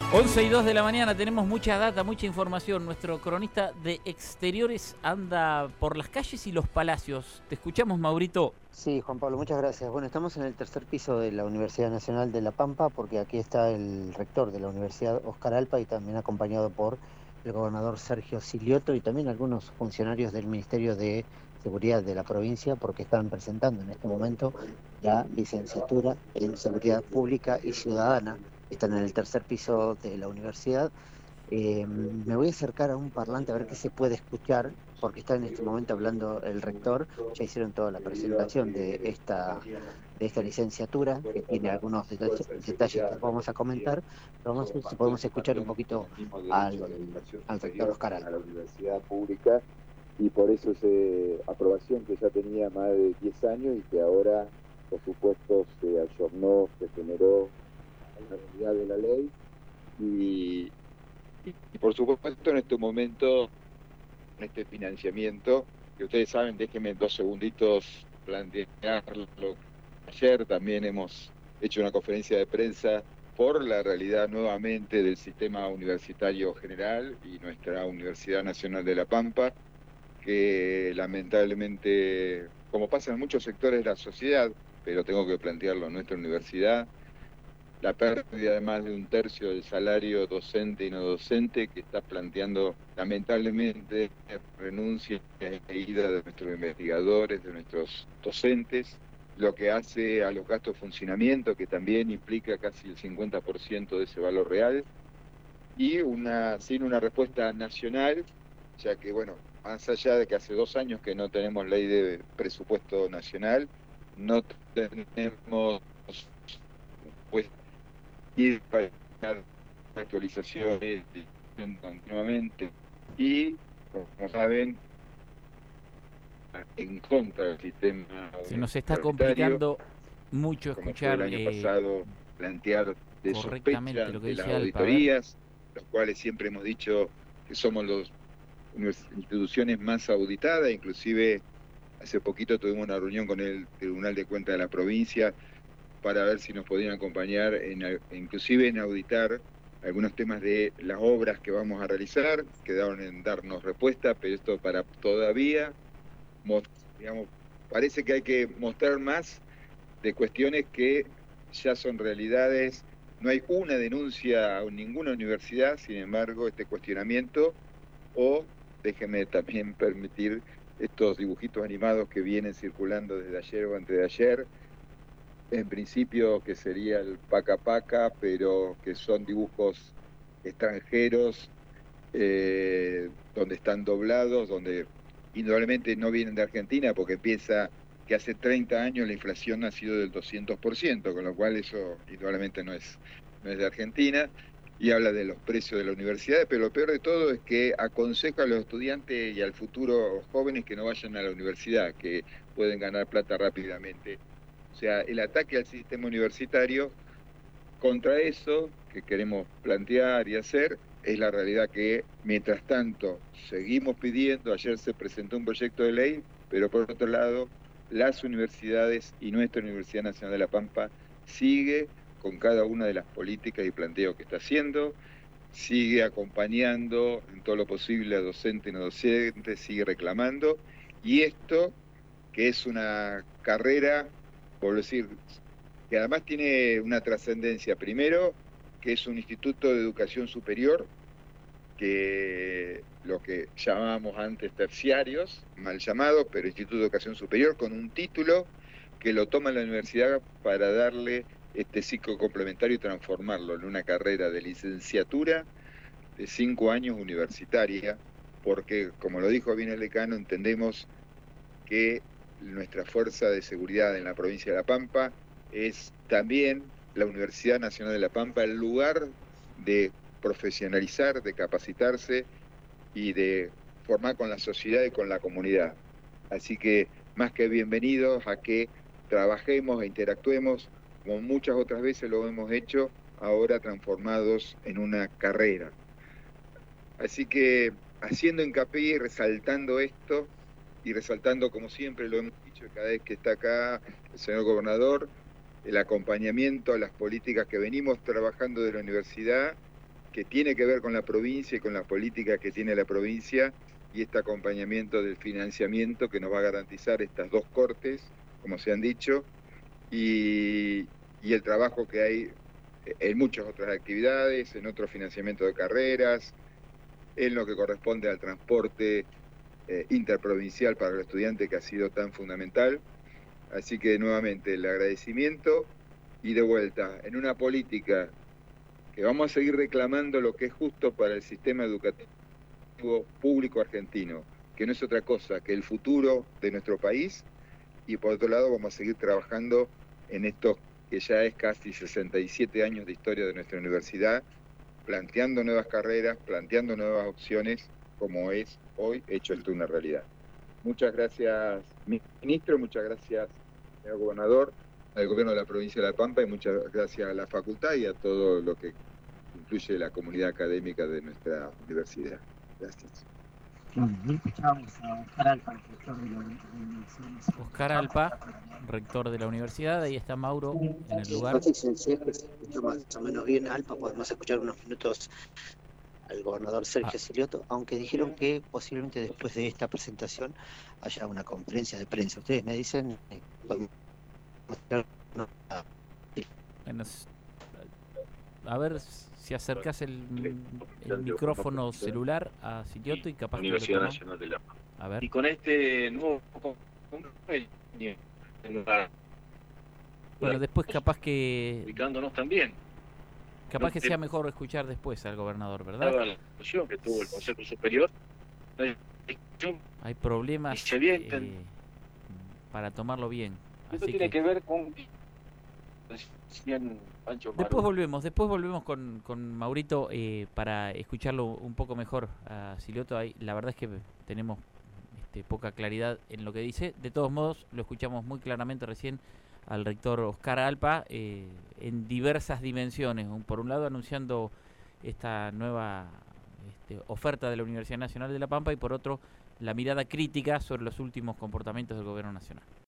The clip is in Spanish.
11:02 de la mañana, tenemos mucha data, mucha información. Nuestro cronista de exteriores anda por las calles y los palacios. Te escuchamos, Maurito. Sí, Juan Pablo, muchas gracias. Bueno, estamos en el tercer piso de la Universidad Nacional de La Pampa, porque aquí está el rector de la Universidad, Oscar Alpa, y también acompañado por el gobernador Sergio Silioto y también algunos funcionarios del Ministerio de Seguridad de la provincia, porque están presentando en este momento la licenciatura en Seguridad Pública y Ciudadana. Están en el tercer piso de la universidad. Me voy a acercar a un parlante a ver qué se puede escuchar, porque está en este momento hablando el rector. Ya hicieron toda la presentación de esta licenciatura, que tiene algunos detalles que vamos a comentar, pero vamos a ver si podemos escuchar un poquito al rector Oscar a Alba. la universidad pública, y por eso esa aprobación que ya tenía más de 10 años y que ahora, por supuesto, se ayornó, se generó la realidad de la ley. Y por supuesto en este momento, en este financiamiento, que ustedes saben, déjenme 2 segunditos plantearlo. Ayer también hemos hecho una conferencia de prensa por la realidad nuevamente del sistema universitario general y nuestra Universidad Nacional de La Pampa, que lamentablemente, como pasa en muchos sectores de la sociedad, pero tengo que plantearlo en nuestra universidad, la pérdida de más de un tercio del salario docente y no docente, que está planteando lamentablemente renuncias e ida de nuestros investigadores, de nuestros docentes, lo que hace a los gastos de funcionamiento, que también implica casi el 50% de ese valor real, y sin una respuesta nacional, ya que, bueno, más allá de que hace 2 años que no tenemos ley de presupuesto nacional, no tenemos pues ir para actualizaciones continuamente, y, como saben, en contra del sistema Se nos está universitario, complicando mucho como fue el escuchar año pasado, plantear de correctamente sospecha lo que de las dice Alpa. A ver. auditorías, los cuales siempre hemos dicho que somos las instituciones más auditadas. Inclusive hace poquito tuvimos una reunión con el Tribunal de Cuentas de la provincia para ver si nos podían acompañar inclusive en auditar algunos temas de las obras que vamos a realizar. Quedaron en darnos respuesta, pero esto para todavía, digamos, parece que hay que mostrar más de cuestiones que ya son realidades. No hay una denuncia a ninguna universidad, sin embargo, este cuestionamiento, o déjeme también permitir estos dibujitos animados que vienen circulando desde ayer o antes de ayer, en principio que sería el Paca Paca, pero que son dibujos extranjeros, donde están doblados, donde indudablemente no vienen de Argentina, porque piensa que hace 30 años la inflación ha sido del 200%, con lo cual eso indudablemente no es de Argentina, y habla de los precios de las universidades, pero lo peor de todo es que aconseja a los estudiantes y al futuro jóvenes que no vayan a la universidad, que pueden ganar plata rápidamente. O sea, el ataque al sistema universitario, contra eso que queremos plantear y hacer, es la realidad que, mientras tanto, seguimos pidiendo. Ayer se presentó un proyecto de ley, pero por otro lado, las universidades y nuestra Universidad Nacional de La Pampa sigue con cada una de las políticas y planteos que está haciendo, sigue acompañando en todo lo posible a docentes y no docentes, sigue reclamando, y esto, que es una carrera, por decir, que además tiene una trascendencia. Primero, que es un instituto de educación superior, que lo que llamábamos antes terciarios, mal llamados, pero instituto de educación superior, con un título que lo toma la universidad para darle este ciclo complementario y transformarlo en una carrera de licenciatura de 5 años universitaria, porque, como lo dijo bien el decano, entendemos que nuestra fuerza de seguridad en la provincia de La Pampa es también la Universidad Nacional de La Pampa, el lugar de profesionalizar, de capacitarse y de formar con la sociedad y con la comunidad. Así que más que bienvenidos a que trabajemos e interactuemos como muchas otras veces lo hemos hecho, ahora transformados en una carrera. Así que, haciendo hincapié y resaltando esto, y resaltando, como siempre lo hemos dicho cada vez que está acá el señor gobernador, el acompañamiento a las políticas que venimos trabajando de la universidad, que tiene que ver con la provincia y con la política que tiene la provincia, y este acompañamiento del financiamiento que nos va a garantizar estas 2 cortes, como se han dicho, y el trabajo que hay en muchas otras actividades, en otro financiamiento de carreras, en lo que corresponde al transporte interprovincial para el estudiante, que ha sido tan fundamental. Así que nuevamente el agradecimiento, y de vuelta, en una política que vamos a seguir reclamando lo que es justo para el sistema educativo público argentino, que no es otra cosa que el futuro de nuestro país, y por otro lado vamos a seguir trabajando en estos que ya es casi 67 años de historia de nuestra universidad, planteando nuevas carreras, planteando nuevas opciones, como es hoy hecho esto una realidad. Muchas gracias, ministro, muchas gracias, señor gobernador, al gobierno de la provincia de La Pampa, y muchas gracias a la facultad y a todo lo que incluye la comunidad académica de nuestra universidad. Gracias. Oscar Alpa, rector de la universidad, ahí está Mauro en el lugar. Más o menos bien, Alpa, podemos escuchar unos minutos al gobernador Sergio Silioto, aunque dijeron que posiblemente después de esta presentación haya una conferencia de prensa. Ustedes me dicen, a ver si acercás el micrófono celular a Silioto y capaz Universidad que Nacional de La Pampa. A ver. Y con este nuevo convenio, bueno, después capaz que ubicándonos también. Capaz que sea mejor escuchar después al gobernador, ¿verdad? La discusión que tuvo el Consejo Superior. Hay problemas para tomarlo bien. Esto tiene que ver con Después volvemos con Maurito para escucharlo un poco mejor a Silioto. Ahí, la verdad es que tenemos poca claridad en lo que dice. De todos modos, lo escuchamos muy claramente recién al rector Oscar Alpa en diversas dimensiones. Por un lado, anunciando esta nueva oferta de la Universidad Nacional de La Pampa, y por otro, la mirada crítica sobre los últimos comportamientos del gobierno nacional.